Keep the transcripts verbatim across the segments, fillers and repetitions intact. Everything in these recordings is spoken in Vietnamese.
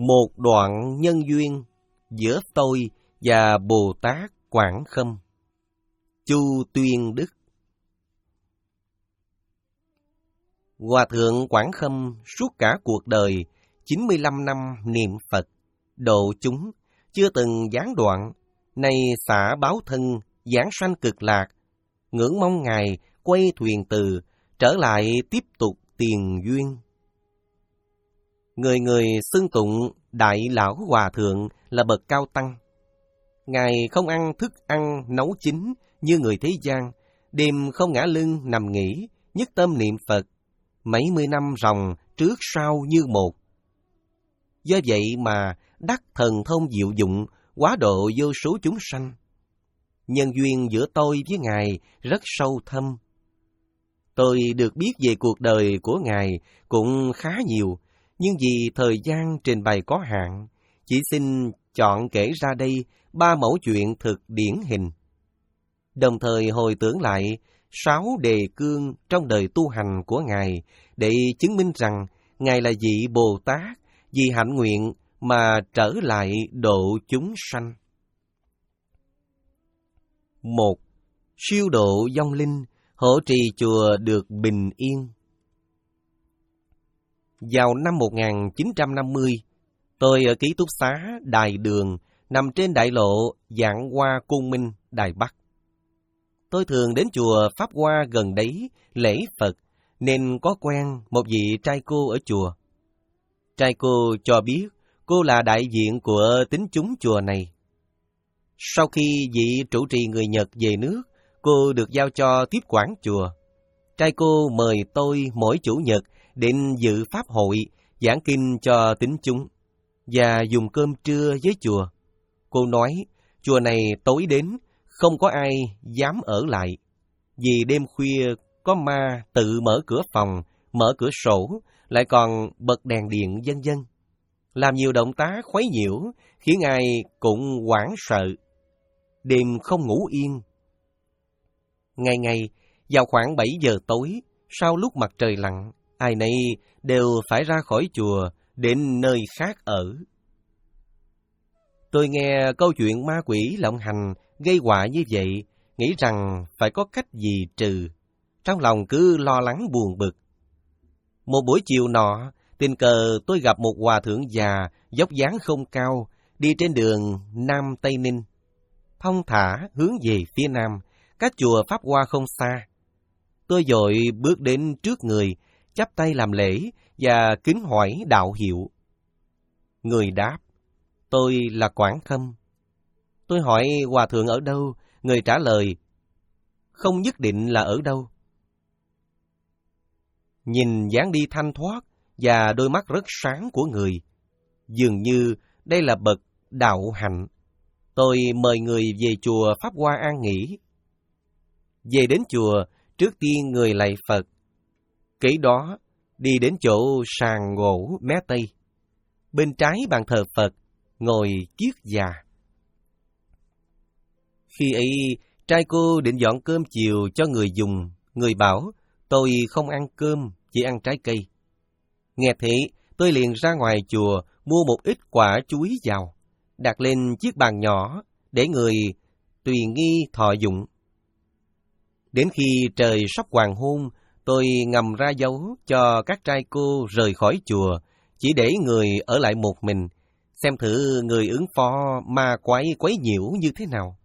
Một đoạn nhân duyên giữa tôi và Bồ Tát Quảng Khâm. Chu Tuyên Đức. Hòa thượng Quảng Khâm suốt cả cuộc đời chín mươi lăm năm niệm Phật, độ chúng, chưa từng gián đoạn, nay xả báo thân, giảng sanh cực lạc, ngưỡng mong Ngài quay thuyền từ, trở lại tiếp tục tiền duyên. Người người xưng tụng Đại Lão Hòa Thượng là bậc cao tăng. Ngài không ăn thức ăn nấu chín như người thế gian, đêm không ngả lưng nằm nghỉ, nhất tâm niệm Phật, mấy mươi năm ròng trước sau như một. Do vậy mà đắc thần thông diệu dụng, quá độ vô số chúng sanh. Nhân duyên giữa tôi với Ngài rất sâu thâm. Tôi được biết về cuộc đời của Ngài cũng khá nhiều, nhưng vì thời gian trình bày có hạn, chỉ xin chọn kể ra đây ba mẫu chuyện thực điển hình. Đồng thời hồi tưởng lại sáu đề cương trong đời tu hành của Ngài để chứng minh rằng Ngài là vị Bồ Tát vì hạnh nguyện mà trở lại độ chúng sanh. Một. Siêu độ vong linh, hộ trì chùa được bình yên. Vào năm một nghìn chín trăm năm mươi, tôi ở ký túc xá Đài Đường, nằm trên đại lộ Vạn Hoa Côn Minh, Đài Bắc. Tôi thường đến chùa Pháp Hoa gần đấy lễ Phật, nên có quen một vị trai cô ở chùa. Trai cô cho biết cô là đại diện của tín chúng chùa này. Sau khi vị trụ trì người Nhật về nước, cô được giao cho tiếp quản chùa. Trai cô mời tôi mỗi chủ nhật đến dự pháp hội, giảng kinh cho tín chúng, và dùng cơm trưa với chùa. Cô nói, chùa này tối đến, không có ai dám ở lại, vì đêm khuya có ma tự mở cửa phòng, mở cửa sổ, lại còn bật đèn điện vân vân, làm nhiều động tác khuấy nhiễu, khiến ai cũng hoảng sợ. Đêm không ngủ yên. Ngày ngày, vào khoảng bảy giờ tối, sau lúc mặt trời lặn, ai nấy đều phải ra khỏi chùa, đến nơi khác ở. Tôi nghe câu chuyện ma quỷ lộng hành, gây họa như vậy, nghĩ rằng phải có cách gì trừ. Trong lòng cứ lo lắng buồn bực. Một buổi chiều nọ, tình cờ tôi gặp một hòa thượng già, dốc dáng không cao, đi trên đường Nam Tây Ninh. Thong thả hướng về phía nam, cách chùa Pháp Hoa không xa. Tôi vội bước đến trước người, chắp tay làm lễ và kính hỏi đạo hiệu. Người đáp, tôi là Quảng Khâm. Tôi hỏi hòa thượng ở đâu, người trả lời, không nhất định là ở đâu. Nhìn dáng đi thanh thoát và đôi mắt rất sáng của người, dường như đây là bậc đạo hạnh. Tôi mời người về chùa Pháp Hoa an nghỉ. Về đến chùa, trước tiên người lạy Phật. Kế đó, đi đến chỗ sàn gỗ mé Tây. Bên trái bàn thờ Phật, ngồi kiết già. Khi ấy, trai cô định dọn cơm chiều cho người dùng. Người bảo, tôi không ăn cơm, chỉ ăn trái cây. Nghe thế, tôi liền ra ngoài chùa mua một ít quả chuối vào, đặt lên chiếc bàn nhỏ để người tùy nghi thọ dụng. Đến khi trời sắp hoàng hôn, tôi ngầm ra dấu cho các trai cô rời khỏi chùa, chỉ để người ở lại một mình, xem thử người ứng phó ma quái quấy nhiễu như thế nào.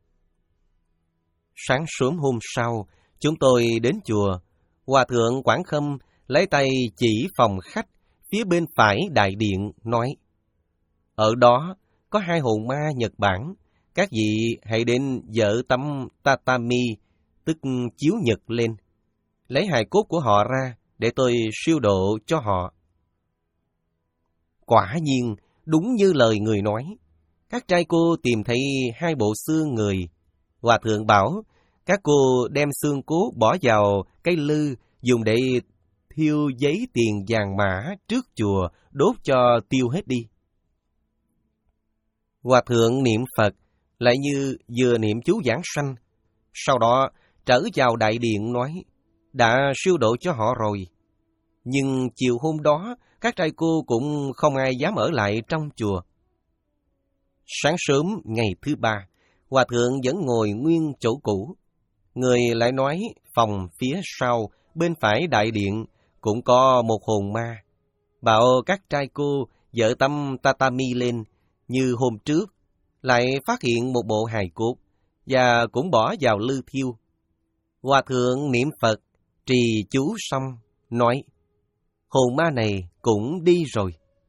Sáng sớm hôm sau, chúng tôi đến chùa. Hòa thượng Quảng Khâm lấy tay chỉ phòng khách phía bên phải đại điện, nói, ở đó có hai hồn ma Nhật Bản, các vị hãy đến dỡ tấm tatami, tức chiếu nhật lên, lấy hài cốt của họ ra để tôi siêu độ cho họ. Quả nhiên, đúng như lời người nói, các trai cô tìm thấy hai bộ xương người. Hòa thượng bảo, các cô đem xương cốt bỏ vào cây lư, dùng để thiêu giấy tiền vàng mã trước chùa, đốt cho tiêu hết đi. Hòa thượng niệm Phật, lại như vừa niệm chú giảng sanh. Sau đó trở vào đại điện nói, đã siêu độ cho họ rồi. Nhưng chiều hôm đó, các trai cô cũng không ai dám ở lại trong chùa. Sáng sớm ngày thứ ba, Hòa thượng vẫn ngồi nguyên chỗ cũ. Người lại nói phòng phía sau, bên phải đại điện, cũng có một hồn ma. Bảo các trai cô dỡ tấm tatami lên, như hôm trước, lại phát hiện một bộ hài cốt, và cũng bỏ vào lư thiêu. Hòa thượng niệm Phật, trì chú xong, nói, hồn ma này cũng đi rồi.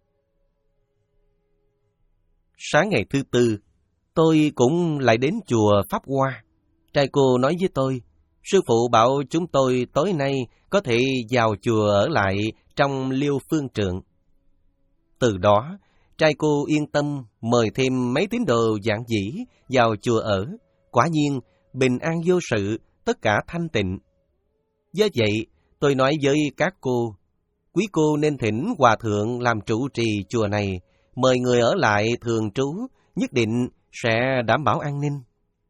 Sáng ngày thứ tư, tôi cũng lại đến chùa Pháp Hoa. Trai cô nói với tôi, sư phụ bảo chúng tôi tối nay có thể vào chùa ở lại trong Liêu Phương Trượng. Từ đó, trai cô yên tâm mời thêm mấy tín đồ giản dĩ vào chùa ở. Quả nhiên, bình an vô sự, tất cả thanh tịnh. Do vậy, tôi nói với các cô, quý cô nên thỉnh Hòa thượng làm trụ trì chùa này, mời người ở lại thường trú, nhất định sẽ đảm bảo an ninh.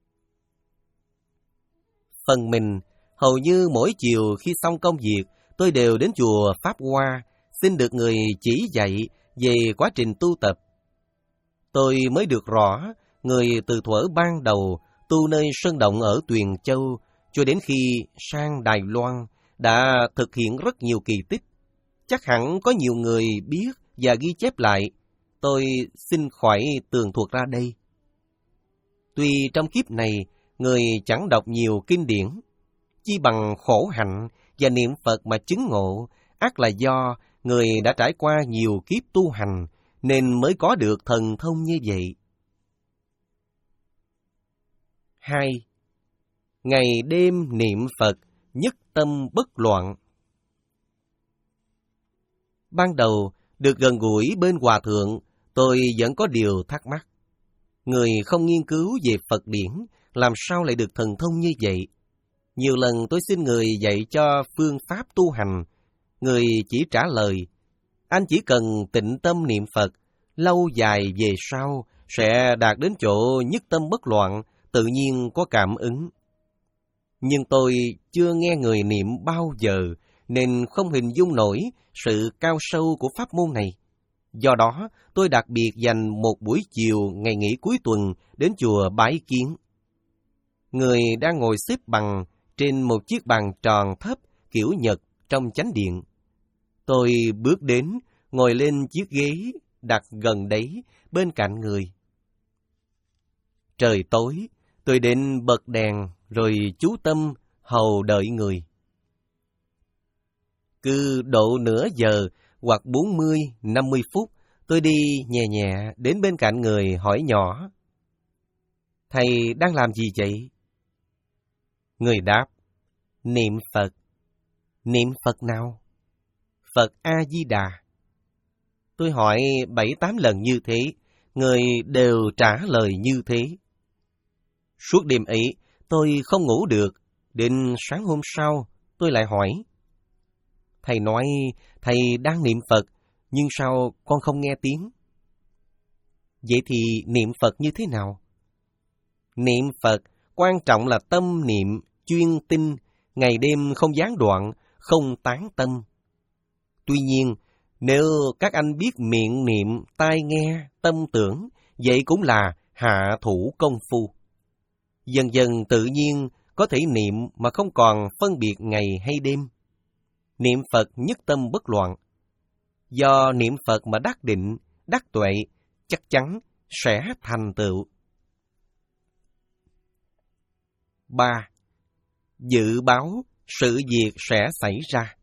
Phần mình, hầu như mỗi chiều khi xong công việc, tôi đều đến chùa Pháp Hoa, xin được người chỉ dạy về quá trình tu tập. Tôi mới được rõ, người từ thuở ban đầu tu nơi sơn động ở Tuyền Châu, cho đến khi sang Đài Loan, đã thực hiện rất nhiều kỳ tích. Chắc hẳn có nhiều người biết và ghi chép lại. Tôi xin khỏi tường thuật ra đây. Tuy trong kiếp này, người chẳng đọc nhiều kinh điển, chi bằng khổ hạnh và niệm Phật mà chứng ngộ, ắt là do người đã trải qua nhiều kiếp tu hành, nên mới có được thần thông như vậy. Hai. Ngày đêm niệm Phật, nhất tâm bất loạn. Ban đầu, được gần gũi bên Hòa thượng, tôi vẫn có điều thắc mắc. Người không nghiên cứu về Phật điển, làm sao lại được thần thông như vậy? Nhiều lần tôi xin người dạy cho phương pháp tu hành. Người chỉ trả lời, anh chỉ cần tịnh tâm niệm Phật, lâu dài về sau sẽ đạt đến chỗ nhất tâm bất loạn, tự nhiên có cảm ứng. Nhưng tôi chưa nghe người niệm bao giờ, nên không hình dung nổi sự cao sâu của pháp môn này. Do đó, tôi đặc biệt dành một buổi chiều ngày nghỉ cuối tuần đến chùa bái kiến. Người đang ngồi xếp bằng trên một chiếc bàn tròn thấp kiểu Nhật trong chánh điện. Tôi bước đến, ngồi lên chiếc ghế đặt gần đấy bên cạnh người. Trời tối, tôi đến bật đèn rồi chú tâm hầu đợi người. Cứ độ nửa giờ hoặc bốn mươi, năm mươi phút, tôi đi nhẹ nhẹ đến bên cạnh người hỏi nhỏ, thầy đang làm gì vậy? Người đáp, niệm Phật. Niệm Phật nào? Phật A-di-đà. Tôi hỏi bảy tám lần như thế, người đều trả lời như thế. Suốt đêm ấy, tôi không ngủ được. Đến sáng hôm sau, tôi lại hỏi. Thầy nói, thầy đang niệm Phật, nhưng sao con không nghe tiếng? Vậy thì niệm Phật như thế nào? Niệm Phật, quan trọng là tâm niệm, chuyên tinh, ngày đêm không gián đoạn, không tán tâm. Tuy nhiên, nếu các anh biết miệng niệm, tai nghe, tâm tưởng, vậy cũng là hạ thủ công phu. Dần dần tự nhiên có thể niệm mà không còn phân biệt ngày hay đêm. Niệm Phật nhất tâm bất loạn. Do niệm Phật mà đắc định, đắc tuệ, chắc chắn sẽ thành tựu. Ba. Dự báo sự việc sẽ xảy ra.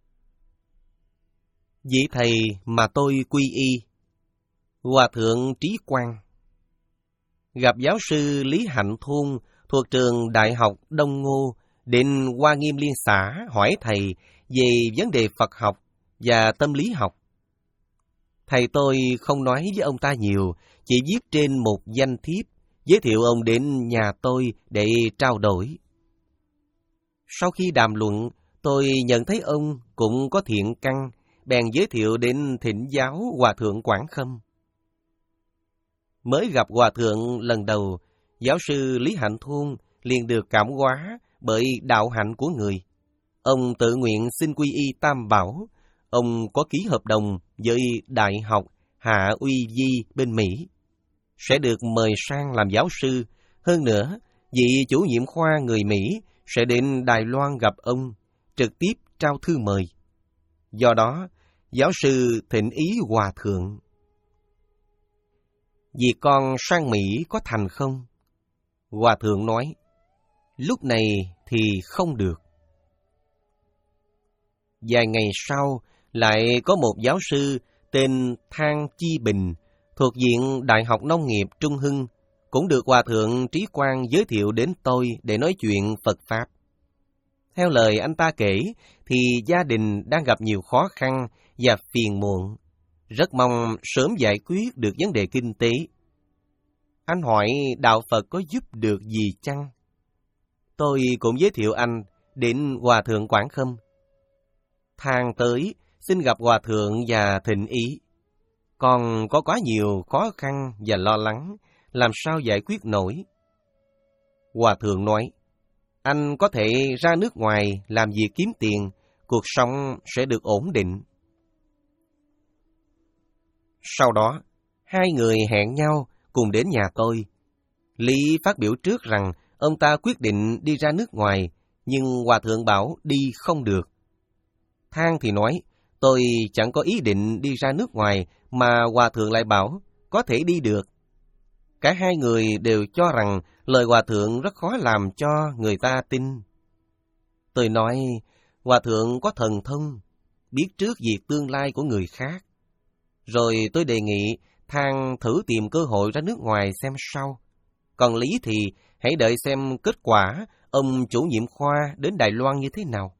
Vị thầy mà tôi quy y, Hòa thượng Trí Quang, gặp giáo sư Lý Hạnh Thôn thuộc trường Đại học Đông Ngô, đến Hoa Nghiêm Liên xã hỏi thầy về vấn đề Phật học và tâm lý học. Thầy tôi không nói với ông ta nhiều, chỉ viết trên một danh thiếp, giới thiệu ông đến nhà tôi để trao đổi. Sau khi đàm luận, tôi nhận thấy ông cũng có thiện căn, bèn giới thiệu đến thỉnh giáo Hòa thượng Quảng Khâm. Mới gặp Hòa thượng lần đầu, giáo sư Lý Hạnh Thôn liền được cảm hóa bởi đạo hạnh của người. Ông tự nguyện xin quy y Tam Bảo. Ông có ký hợp đồng với Đại học Hạ Uy Di bên Mỹ, sẽ được mời sang làm giáo sư. Hơn nữa, vị chủ nhiệm khoa người Mỹ sẽ đến Đài Loan gặp ông, trực tiếp trao thư mời. Do đó, giáo sư thỉnh ý hòa thượng. Việc con sang Mỹ có thành không? Hòa thượng nói, lúc này thì không được. Vài ngày sau, lại có một giáo sư tên Thang Chi Bình, thuộc Viện Đại học Nông nghiệp Trung Hưng, cũng được Hòa thượng Trí Quang giới thiệu đến tôi để nói chuyện Phật Pháp. Theo lời anh ta kể, thì gia đình đang gặp nhiều khó khăn và phiền muộn, rất mong sớm giải quyết được vấn đề kinh tế. Anh hỏi đạo Phật có giúp được gì chăng? Tôi cũng giới thiệu anh đến Hòa thượng Quảng Khâm. Thang tới xin gặp Hòa thượng và thỉnh ý. Còn có quá nhiều khó khăn và lo lắng, làm sao giải quyết nổi? Hòa thượng nói, anh có thể ra nước ngoài làm việc kiếm tiền, cuộc sống sẽ được ổn định. Sau đó, hai người hẹn nhau cùng đến nhà tôi. Lý phát biểu trước rằng ông ta quyết định đi ra nước ngoài, nhưng Hòa thượng bảo đi không được. Thang thì nói, tôi chẳng có ý định đi ra nước ngoài, mà Hòa thượng lại bảo có thể đi được. Cả hai người đều cho rằng lời Hòa thượng rất khó làm cho người ta tin. Tôi nói, Hòa thượng có thần thông, biết trước việc tương lai của người khác. Rồi tôi đề nghị Thang thử tìm cơ hội ra nước ngoài xem sau. Còn Lý thì hãy đợi xem kết quả ông chủ nhiệm khoa đến Đài Loan như thế nào.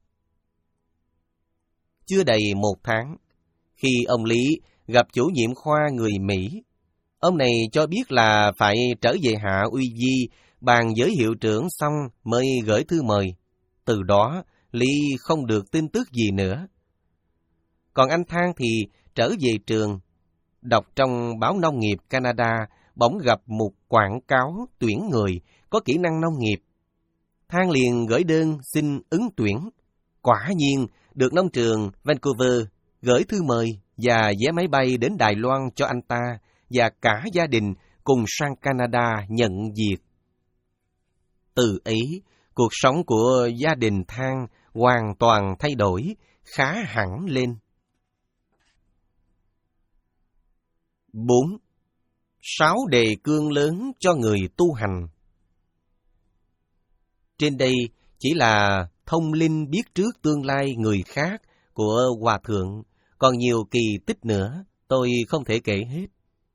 Chưa đầy một tháng, khi ông Lý gặp chủ nhiệm khoa người Mỹ, ông này cho biết là phải trở về Hạ Uy Di bàn với hiệu trưởng xong mới gửi thư mời. Từ đó, Lý không được tin tức gì nữa. Còn anh Thang thì trở về trường, đọc trong báo nông nghiệp Canada, bỗng gặp một quảng cáo tuyển người có kỹ năng nông nghiệp. Thang liền gửi đơn xin ứng tuyển. Quả nhiên, được nông trường Vancouver gửi thư mời và vé máy bay đến Đài Loan cho anh ta và cả gia đình cùng sang Canada nhận việc. Từ ấy, cuộc sống của gia đình Thang hoàn toàn thay đổi, khá hẳn lên. bốn. Sáu đề cương lớn cho người tu hành. Trên đây chỉ là thông linh biết trước tương lai người khác của Hòa thượng, còn nhiều kỳ tích nữa tôi không thể kể hết.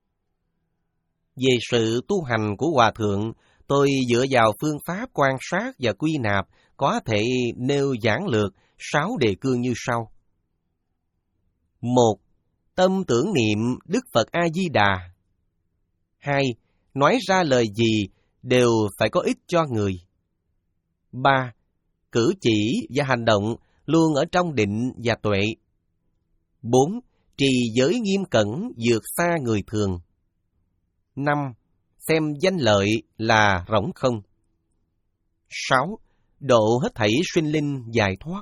Về sự tu hành của Hòa thượng, tôi dựa vào phương pháp quan sát và quy nạp có thể nêu giản lược sáu đề cương như sau. Một. Tâm tưởng niệm Đức Phật A-di-đà. Hai. Nói ra lời gì đều phải có ích cho người. Ba. Cử chỉ và hành động luôn ở trong định và tuệ. Bốn. Trì giới nghiêm cẩn vượt xa người thường. Năm. Xem danh lợi là rỗng không. Sáu. Độ hết thảy sinh linh giải thoát.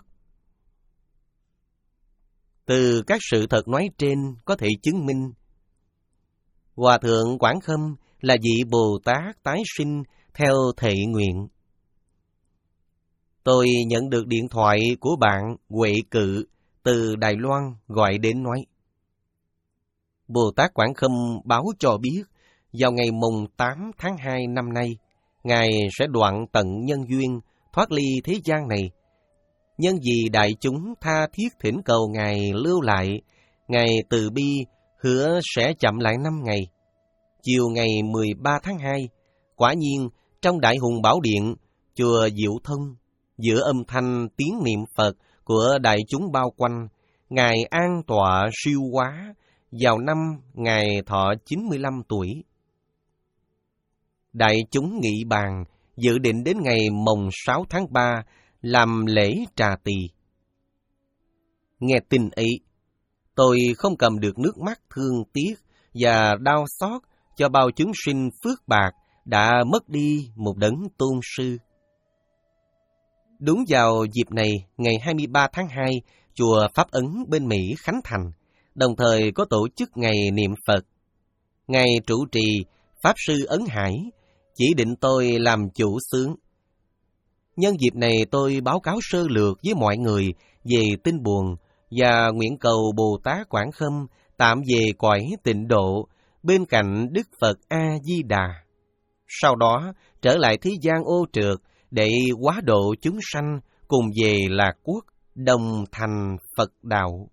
Từ các sự thật nói trên có thể chứng minh, Hòa thượng Quảng Khâm là vị Bồ Tát tái sinh theo thệ nguyện. Tôi nhận được điện thoại của bạn Huệ Cự từ Đài Loan gọi đến nói, Bồ Tát Quảng Khâm báo cho biết, vào ngày mùng tám tháng hai năm nay, Ngài sẽ đoạn tận nhân duyên, thoát ly thế gian này. Nhân vì đại chúng tha thiết thỉnh cầu Ngài lưu lại, Ngài từ bi hứa sẽ chậm lại năm ngày. Chiều ngày mười ba tháng hai, quả nhiên trong Đại Hùng Bảo Điện, chùa Diệu Thông, giữa âm thanh tiếng niệm Phật của đại chúng bao quanh, Ngài an tọa siêu hóa vào năm Ngài thọ chín mươi lăm tuổi. Đại chúng nghị bàn dự định đến ngày mồng sáu tháng ba làm lễ trà tỳ. Nghe tin ấy, tôi không cầm được nước mắt thương tiếc và đau xót cho bao chúng sinh phước bạc đã mất đi một đấng tôn sư. Đúng vào dịp này, ngày hai mươi ba tháng hai, chùa Pháp Ấn bên Mỹ khánh thành, đồng thời có tổ chức ngày niệm Phật. Ngài trụ trì, Pháp Sư Ấn Hải, chỉ định tôi làm chủ xướng. Nhân dịp này tôi báo cáo sơ lược với mọi người về tin buồn và nguyện cầu Bồ Tát Quảng Khâm tạm về cõi tịnh độ bên cạnh Đức Phật A-di-đà. Sau đó trở lại thế gian ô trượt để hóa độ chúng sanh cùng về Lạc Quốc, đồng thành Phật đạo.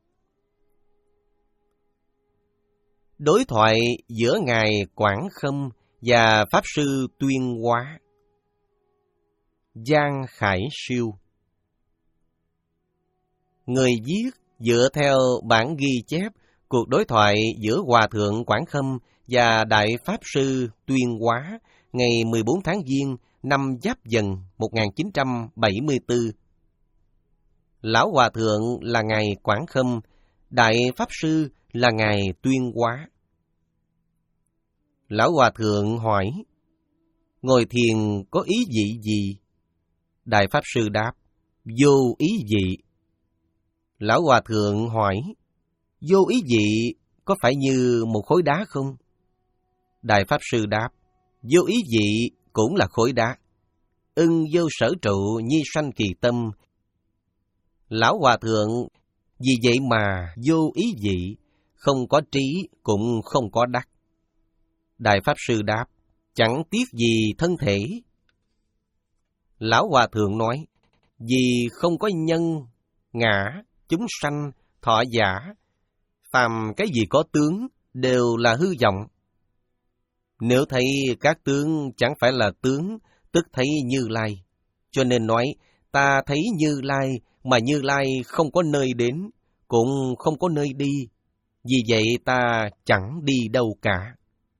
Đối thoại giữa Ngài Quảng Khâm và Pháp Sư Tuyên Hóa. Giang Khải Siêu. Người viết dựa theo bản ghi chép cuộc đối thoại giữa Hòa Thượng Quảng Khâm và Đại Pháp Sư Tuyên Hóa ngày mười bốn tháng Giêng năm Giáp Dần một nghìn chín trăm bảy mươi tư. Lão Hòa Thượng là Ngài Quảng Khâm, Đại Pháp Sư là Ngài Tuyên Hóa. Lão Hòa Thượng hỏi, ngồi thiền có ý vị gì? Đại Pháp Sư đáp, vô ý vị. Lão Hòa Thượng hỏi, vô ý vị có phải như một khối đá không? Đại Pháp Sư đáp, vô ý vị cũng là khối đá. Ưng vô sở trụ nhi sanh kỳ tâm. Lão Hòa Thượng, vì vậy mà vô ý vị, không có trí cũng không có đắc. Đại Pháp Sư đáp, chẳng tiếc gì thân thể. Lão Hòa Thượng nói, vì không có nhân, ngã, chúng sanh, thọ giả, phàm cái gì có tướng đều là hư vọng. Nếu thấy các tướng chẳng phải là tướng, tức thấy Như Lai. Cho nên nói, ta thấy Như Lai, mà Như Lai không có nơi đến, cũng không có nơi đi. Vì vậy ta chẳng đi đâu cả.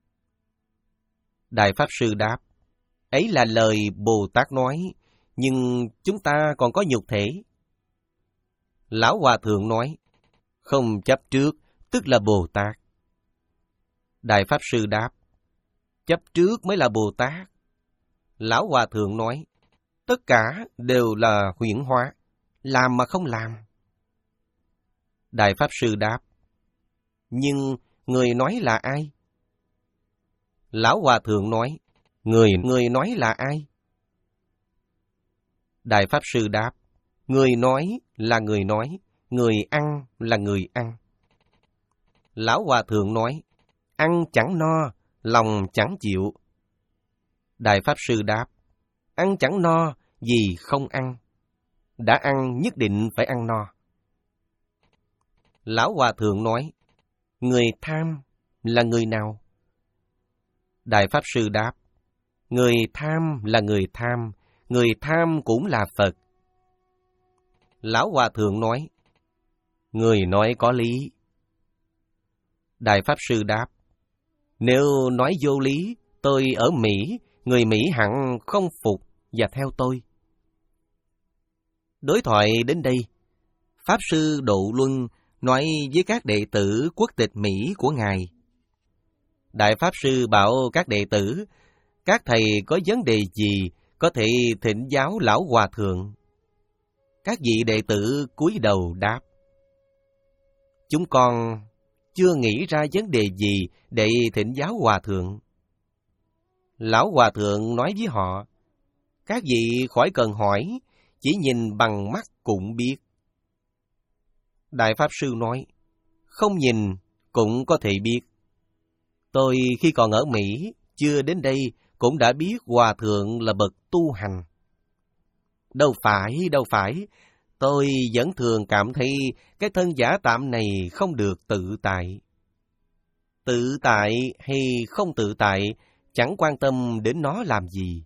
Đại Pháp Sư đáp, ấy là lời Bồ Tát nói, nhưng chúng ta còn có nhục thể. Lão Hòa Thượng nói, không chấp trước, tức là Bồ Tát. Đại Pháp Sư đáp, chấp trước mới là Bồ Tát. Lão Hòa Thượng nói, tất cả đều là huyễn hóa, làm mà không làm. Đại Pháp Sư đáp, nhưng người nói là ai? Lão Hòa Thượng nói, người người nói là ai? Đại Pháp Sư đáp, người nói là người nói, người ăn là người ăn. Lão Hòa Thượng nói, ăn chẳng no, lòng chẳng chịu. Đại Pháp Sư đáp, ăn chẳng no vì không ăn. Đã ăn nhất định phải ăn no. Lão Hòa Thượng nói, người tham là người nào? Đại Pháp Sư đáp, người tham là người tham, người tham cũng là Phật. Lão Hòa Thượng nói, người nói có lý. Đại Pháp Sư đáp, nếu nói vô lý, tôi ở Mỹ, người Mỹ hẳn không phục và theo tôi. Đối thoại đến đây, Pháp Sư Độ Luân nói với các đệ tử quốc tịch Mỹ của Ngài. Đại Pháp Sư bảo các đệ tử, các thầy có vấn đề gì có thể thỉnh giáo Lão Hòa Thượng. Các vị đệ tử cúi đầu đáp, chúng con chưa nghĩ ra vấn đề gì để thỉnh giáo Hòa Thượng. Lão Hòa Thượng nói với họ, các vị khỏi cần hỏi, chỉ nhìn bằng mắt cũng biết. Đại Pháp Sư nói, không nhìn cũng có thể biết. Tôi khi còn ở Mỹ, chưa đến đây, cũng đã biết Hòa Thượng là bậc tu hành. Đâu phải, đâu phải, tôi vẫn thường cảm thấy cái thân giả tạm này không được tự tại. Tự tại hay không tự tại, chẳng quan tâm đến nó làm gì.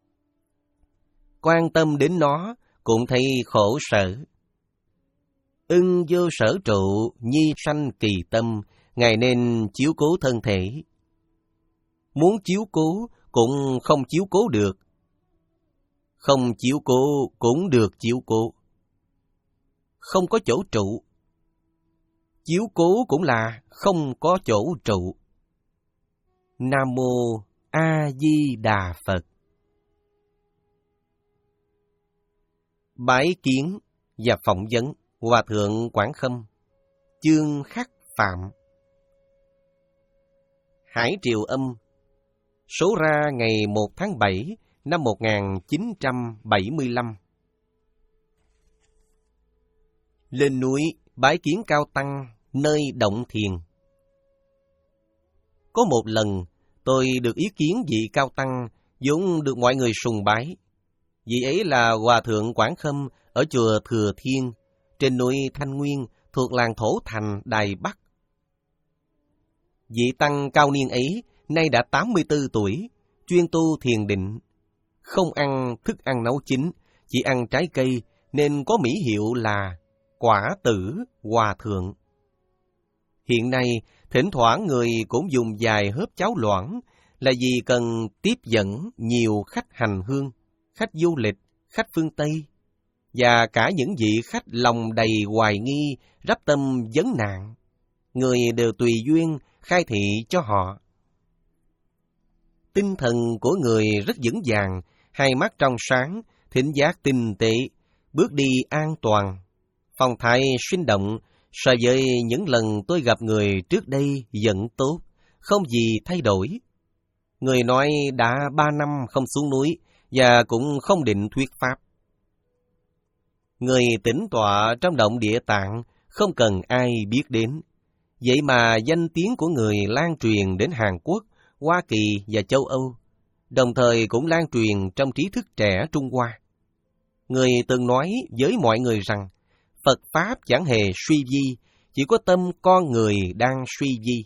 Quan tâm đến nó, cũng thấy khổ sở. Ưng vô sở trụ, nhi sanh kỳ tâm, Ngài nên chiếu cố thân thể. Muốn chiếu cố, cũng không chiếu cố được. Không chiếu cố, cũng được chiếu cố. Không có chỗ trụ. Chiếu cố cũng là không có chỗ trụ. Nam Mô A Di Đà Phật. Bái kiến và phỏng vấn Hòa Thượng Quảng Khâm. Chương Khắc Phạm. Hải Triều Âm, số ra ngày một tháng bảy năm một nghìn chín trăm bảy mươi lăm. Lên núi bái kiến Cao Tăng nơi động thiền. Có một lần, tôi được ý kiến vị Cao Tăng vốn được mọi người sùng bái. Vị ấy là Hòa Thượng Quảng Khâm ở chùa Thừa Thiên, trên núi Thanh Nguyên thuộc làng Thổ Thành, Đài Bắc. Vị Tăng cao niên ấy nay đã tám mươi tư tuổi, chuyên tu thiền định, không ăn thức ăn nấu chín, chỉ ăn trái cây nên có mỹ hiệu là Quả Tử Hòa Thượng. Hiện nay, thỉnh thoảng người cũng dùng vài hớp cháo loãng là vì cần tiếp dẫn nhiều khách hành hương, khách du lịch, khách phương Tây, và cả những vị khách lòng đầy hoài nghi, rắp tâm vấn nạn. Người đều tùy duyên khai thị cho họ. Tinh thần của người rất vững vàng, hai mắt trong sáng, thính giác tinh tế, bước đi an toàn, phong thái sinh động, so với những lần tôi gặp người trước đây vẫn tốt, không gì thay đổi. Người nói đã ba năm không xuống núi và cũng không định thuyết pháp. Người tĩnh tọa trong động Địa Tạng không cần ai biết đến. Vậy mà danh tiếng của người lan truyền đến Hàn Quốc, Hoa Kỳ và châu Âu, đồng thời cũng lan truyền trong trí thức trẻ Trung Hoa. Người từng nói với mọi người rằng Phật Pháp chẳng hề suy vi, chỉ có tâm con người đang suy vi.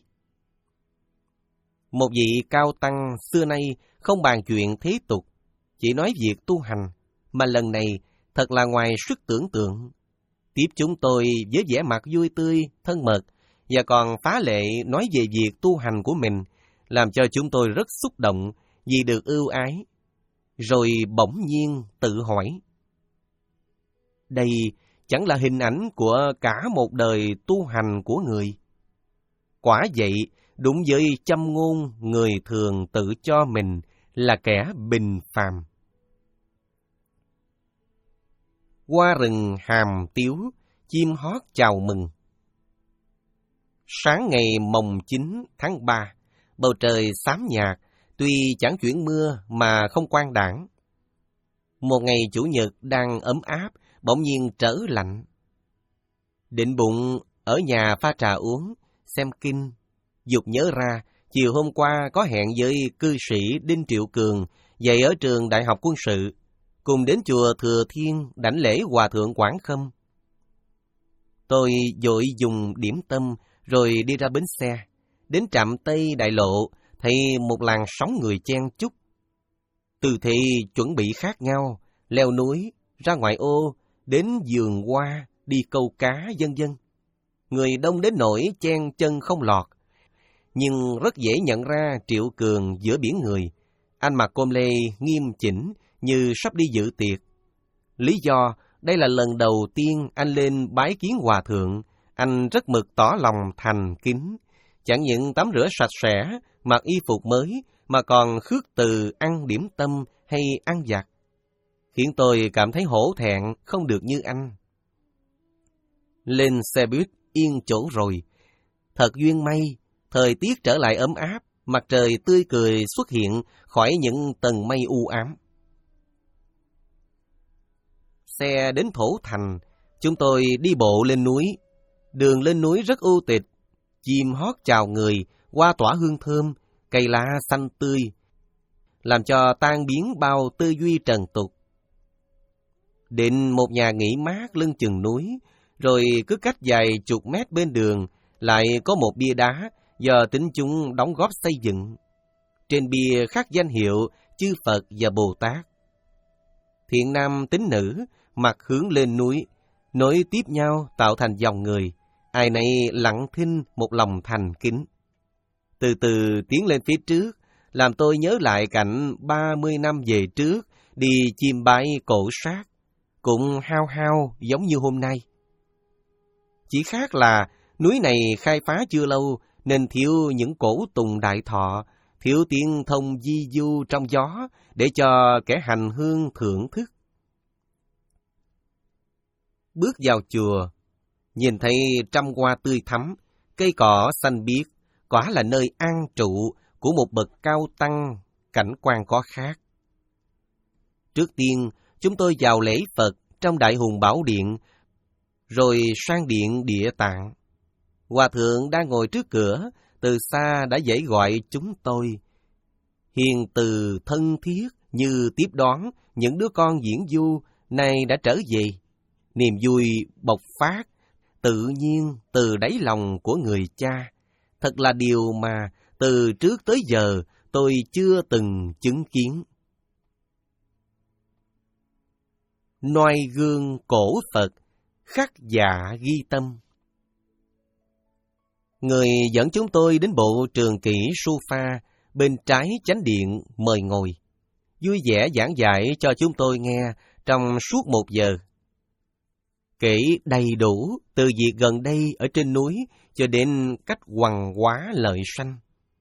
Một vị Cao Tăng xưa nay không bàn chuyện thế tục, chỉ nói việc tu hành, mà lần này thật là ngoài sức tưởng tượng. Tiếp chúng tôi với vẻ mặt vui tươi, thân mật, và còn phá lệ nói về việc tu hành của mình, làm cho chúng tôi rất xúc động vì được ưu ái. Rồi bỗng nhiên tự hỏi, đây chẳng là hình ảnh của cả một đời tu hành của người. Quả vậy, đúng với châm ngôn người thường tự cho mình là kẻ bình phàm. Qua rừng hàm tiếu, chim hót chào mừng. Sáng ngày mồng chín tháng ba, bầu trời xám nhạt, tuy chẳng chuyển mưa mà không quang đãng. Một ngày Chủ nhật đang ấm áp, bỗng nhiên trở lạnh. Định bụng ở nhà pha trà uống, xem kinh, dục nhớ ra chiều hôm qua có hẹn với cư sĩ Đinh Triệu Cường dạy ở trường Đại học Quân sự, cùng đến chùa Thừa Thiên đảnh lễ Hòa Thượng Quảng Khâm. Tôi vội dùng điểm tâm rồi đi ra bến xe. Đến trạm Tây Đại Lộ, thấy một làn sóng người chen chúc. Tư thế chuẩn bị khác nhau, leo núi, ra ngoại ô, đến vườn hoa, đi câu cá, vân vân. Người đông đến nỗi chen chân không lọt. Nhưng rất dễ nhận ra Triệu Cường giữa biển người. Anh mặc com lê nghiêm chỉnh như sắp đi dự tiệc. Lý do, đây là lần đầu tiên anh lên bái kiến Hòa Thượng. Anh rất mực tỏ lòng thành kính. Chẳng những tắm rửa sạch sẽ, mặc y phục mới, mà còn khước từ ăn điểm tâm hay ăn vặt, khiến tôi cảm thấy hổ thẹn không được như anh. Lên xe buýt yên chỗ rồi. Thật duyên may, thời tiết trở lại ấm áp, mặt trời tươi cười xuất hiện khỏi những tầng mây u ám. Xe đến Thổ Thành, chúng tôi đi bộ lên núi. Đường lên núi rất ưu tịch, chim hót chào người, hoa tỏa hương thơm, cây lá xanh tươi, làm cho tan biến bao tư duy trần tục. Đến một nhà nghỉ mát lưng chừng núi, rồi cứ cách vài chục mét bên đường lại có một bia đá do tín chúng đóng góp xây dựng. Trên bia khắc danh hiệu chư Phật và Bồ Tát. Thiện nam tín nữ mặt hướng lên núi, nối tiếp nhau tạo thành dòng người, ai nấy lặng thinh một lòng thành kính. Từ từ tiến lên phía trước, làm tôi nhớ lại cảnh ba mươi năm về trước đi chiêm bái cổ sát, cũng hao hao giống như hôm nay. Chỉ khác là núi này khai phá chưa lâu nên thiếu những cổ tùng đại thọ, thiếu tiếng thông di du trong gió để cho kẻ hành hương thưởng thức. Bước vào chùa, Nhìn thấy trăm hoa tươi thắm, cây cỏ xanh biếc, quả là nơi an trụ của một bậc cao tăng, cảnh quan có khác. Trước tiên, chúng tôi vào lễ Phật trong Đại Hùng Bảo Điện, rồi sang điện Địa Tạng. Hòa thượng đang ngồi trước cửa, từ xa đã dãy gọi chúng tôi. Hiền từ thân thiết như tiếp đón những đứa con diễn du nay đã trở về. Niềm vui bộc phát tự nhiên từ đáy lòng của người cha. Thật là điều mà từ trước tới giờ tôi chưa từng chứng kiến. Noi gương cổ Phật, khắc dạ ghi tâm. Người dẫn chúng tôi đến bộ trường kỷ Sufa, bên trái chánh điện mời ngồi. Vui vẻ giảng dạy cho chúng tôi nghe trong suốt một giờ. Kể đầy đủ từ việc gần đây ở trên núi cho đến cách hoằng hóa lợi sanh.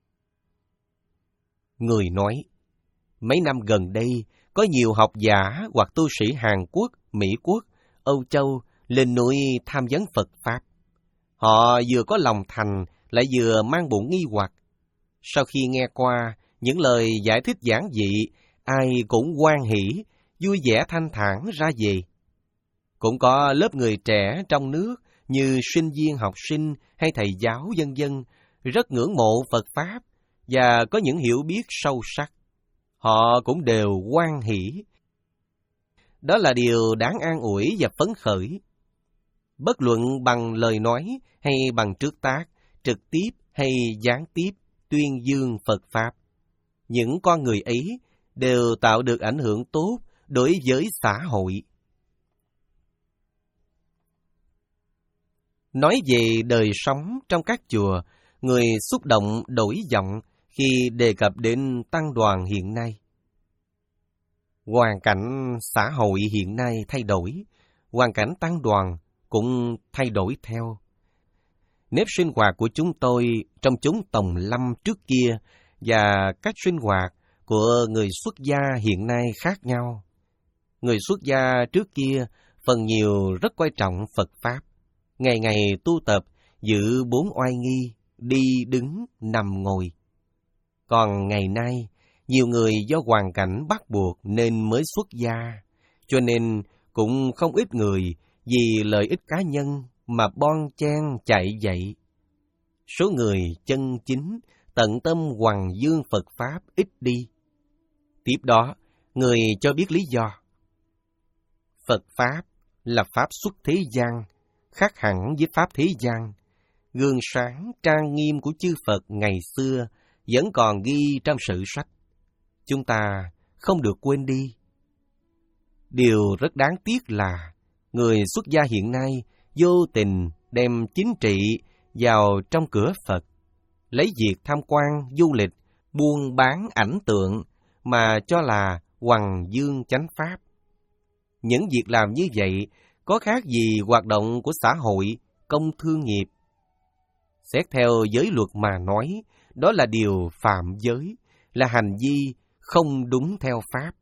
Người nói, mấy năm gần đây có nhiều học giả hoặc tu sĩ Hàn Quốc, Mỹ Quốc, Âu Châu lên núi tham vấn Phật Pháp. Họ vừa có lòng thành, lại vừa mang bụng nghi hoặc. Sau khi nghe qua những lời giải thích giản dị, ai cũng hoan hỉ, vui vẻ thanh thản ra về. Cũng có lớp người trẻ trong nước như sinh viên học sinh hay thầy giáo vân vân rất ngưỡng mộ Phật Pháp và có những hiểu biết sâu sắc. Họ cũng đều hoan hỉ. Đó là điều đáng an ủi và phấn khởi. Bất luận bằng lời nói hay bằng trước tác, trực tiếp hay gián tiếp tuyên dương Phật Pháp, những con người ấy đều tạo được ảnh hưởng tốt đối với xã hội. Nói về đời sống trong các chùa, người xúc động đổi giọng khi đề cập đến tăng đoàn hiện nay. Hoàn cảnh xã hội hiện nay thay đổi, hoàn cảnh tăng đoàn cũng thay đổi theo. Nếp sinh hoạt của chúng tôi trong chốn Tòng Lâm trước kia và cách sinh hoạt của người xuất gia hiện nay khác nhau. Người xuất gia trước kia phần nhiều rất coi trọng Phật Pháp, ngày ngày tu tập giữ bốn oai nghi, đi đứng nằm ngồi. Còn ngày nay, nhiều người do hoàn cảnh bắt buộc nên mới xuất gia, cho nên cũng không ít người vì lợi ích cá nhân mà bon chen chạy dậy. Số người chân chính, tận tâm hoằng dương Phật Pháp ít đi. Tiếp đó, người cho biết lý do. Phật Pháp là Pháp xuất thế gian, khác hẳn với Pháp thế gian. Gương sáng trang nghiêm của chư Phật ngày xưa vẫn còn ghi trong sử sách. Chúng ta không được quên đi. Điều rất đáng tiếc là người xuất gia hiện nay vô tình đem chính trị vào trong cửa Phật, lấy việc tham quan, du lịch, buôn bán ảnh tượng mà cho là hoằng dương chánh Pháp. Những việc làm như vậy có khác gì hoạt động của xã hội, công thương nghiệp. Xét theo giới luật mà nói, đó là điều phạm giới, là hành vi không đúng theo Pháp.